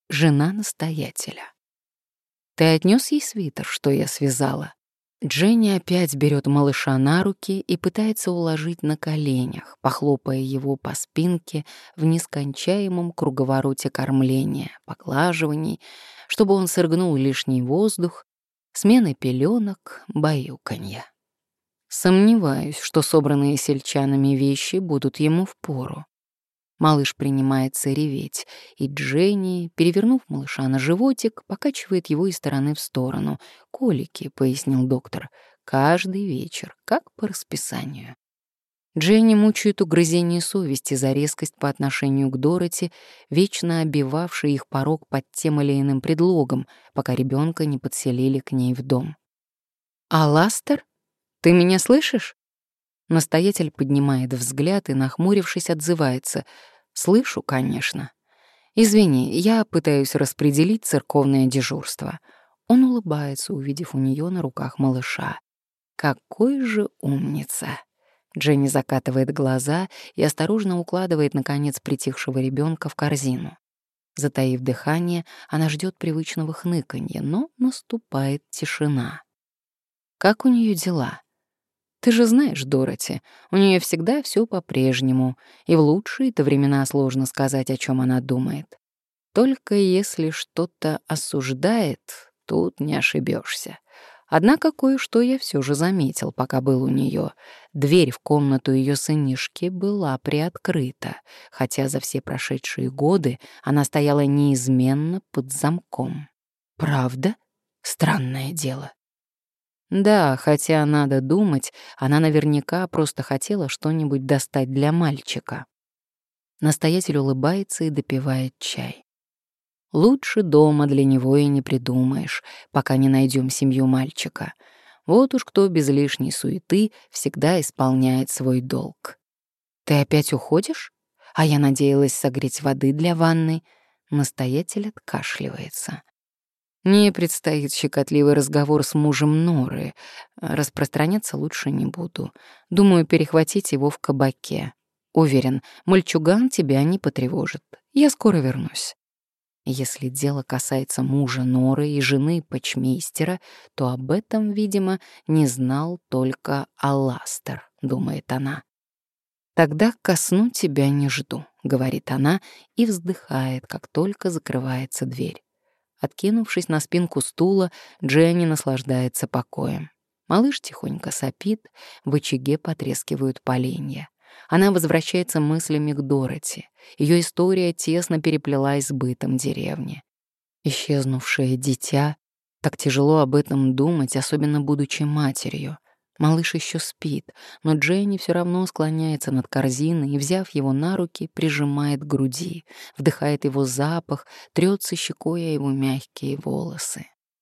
Жена настоятеля. «Ты отнёс ей свитер, что я связала?» Дженни опять берет малыша на руки и пытается уложить на коленях, похлопая его по спинке в нескончаемом круговороте кормления, поглаживаний, чтобы он сыргнул лишний воздух, смены пеленок, баюканья. Сомневаюсь, что собранные сельчанами вещи будут ему впору. Малыш принимается реветь, и Дженни, перевернув малыша на животик, покачивает его из стороны в сторону. «Колики», — пояснил доктор, — «каждый вечер, как по расписанию». Дженни мучают угрызение совести за резкость по отношению к Дороти, вечно оббивавшей их порог под тем или иным предлогом, пока ребенка не подселили к ней в дом. «А Ластер? Ты меня слышишь?» Настоятель поднимает взгляд и, нахмурившись, отзывается. «Слышу, конечно. Извини, я пытаюсь распределить церковное дежурство». Он улыбается, увидев у нее на руках малыша. «Какой же умница!» Дженни закатывает глаза и осторожно укладывает, наконец, притихшего ребенка в корзину. Затаив дыхание, она ждет привычного хныканья, но наступает тишина. «Как у нее дела?» «Ты же знаешь, Дороти, у нее всегда все по-прежнему, и в лучшие-то времена сложно сказать, о чем она думает. Только если что-то осуждает, тут не ошибешься. Однако кое-что я все же заметил, пока был у нее. Дверь в комнату ее сынишки была приоткрыта, хотя за все прошедшие годы она стояла неизменно под замком. Правда? Странное дело. Да, хотя, надо думать, она наверняка просто хотела что-нибудь достать для мальчика. Настоятель улыбается и допивает чай. Лучше дома для него и не придумаешь, пока не найдем семью мальчика. Вот уж кто без лишней суеты всегда исполняет свой долг. Ты опять уходишь? А я надеялась согреть воды для ванны. Настоятель откашливается. Мне предстоит щекотливый разговор с мужем Норы. Распространяться лучше не буду. Думаю, перехватить его в кабаке. Уверен, мальчуган тебя не потревожит. Я скоро вернусь. Если дело касается мужа Норы и жены почмейстера, то об этом, видимо, не знал только Аластер, думает она. «Тогда ко сну тебя не жду», — говорит она и вздыхает, как только закрывается дверь. Откинувшись на спинку стула, Дженни наслаждается покоем. Малыш тихонько сопит, в очаге потрескивают поленья. Она возвращается мыслями к Дороти. Ее история тесно переплелась с бытом деревни. Исчезнувшее дитя. Так тяжело об этом думать, особенно будучи матерью. Малыш еще спит, но Дженни все равно склоняется над корзиной и, взяв его на руки, прижимает к груди, вдыхает его запах, трется щекой о его мягкие волосы.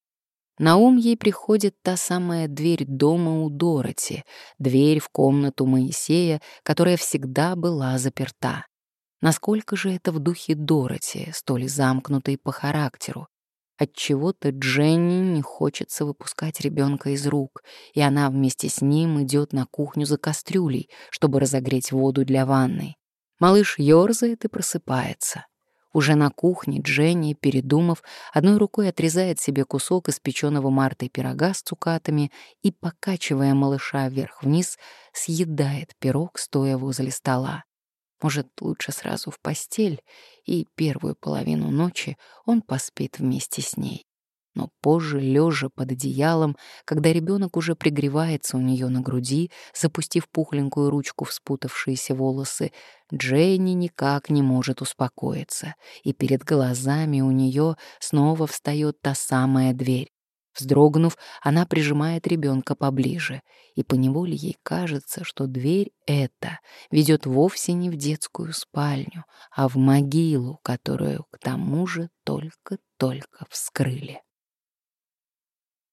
На ум ей приходит та самая дверь дома у Дороти, дверь в комнату Моисея, которая всегда была заперта. Насколько же это в духе Дороти, столь замкнутой по характеру? Отчего-то Дженни не хочется выпускать ребенка из рук, и она вместе с ним идет на кухню за кастрюлей, чтобы разогреть воду для ванны. Малыш ёрзает и просыпается. Уже на кухне Дженни, передумав, одной рукой отрезает себе кусок испеченного Мартой пирога с цукатами и, покачивая малыша вверх-вниз, съедает пирог, стоя возле стола. Может, лучше сразу в постель, и первую половину ночи он поспит вместе с ней. Но позже, лежа под одеялом, когда ребенок уже пригревается у нее на груди, запустив пухленькую ручку в спутавшиеся волосы, Дженни никак не может успокоиться, и перед глазами у нее снова встает та самая дверь. Вздрогнув, она прижимает ребенка поближе, и поневоле ей кажется, что дверь эта ведет вовсе не в детскую спальню, а в могилу, которую, к тому же, только-только вскрыли.